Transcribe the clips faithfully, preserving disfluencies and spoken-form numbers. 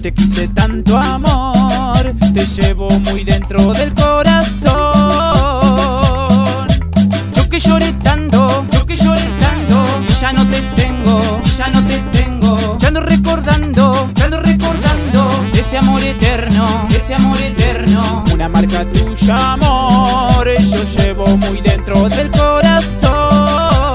te quise tanto, amor, te llevo muy dentro del corazón. Yo que lloré tanto, yo que lloré tanto, y ya no te tengo, y ya no te tengo. Ya ando recordando, ya ando recordando ese amor eterno, ese amor eterno. Una marca tuya, amor, yo llevo muy dentro del corazón.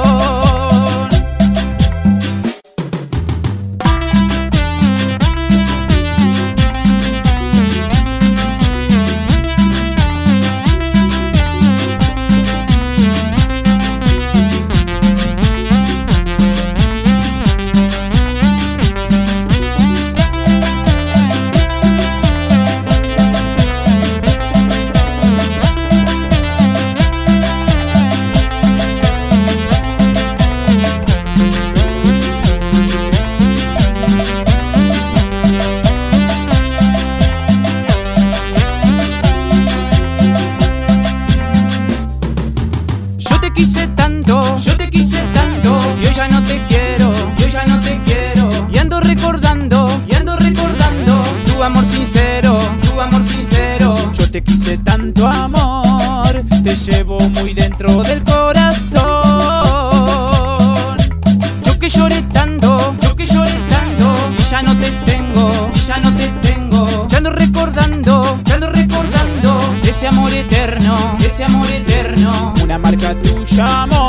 Quise tanto, yo te quise tanto, y hoy ya no te quiero, y hoy ya no te quiero. Y ando recordando, y ando recordando tu amor sincero, tu amor sincero. Yo te quise tanto, amor, te llevo muy dentro del corazón. Yo que lloré tanto, yo que lloré tanto, y ya no te tengo, y ya no te tengo. Ya ando recordando, ya ando recordando ese amor eterno, ese amor eterno. Una marca tuya, amor,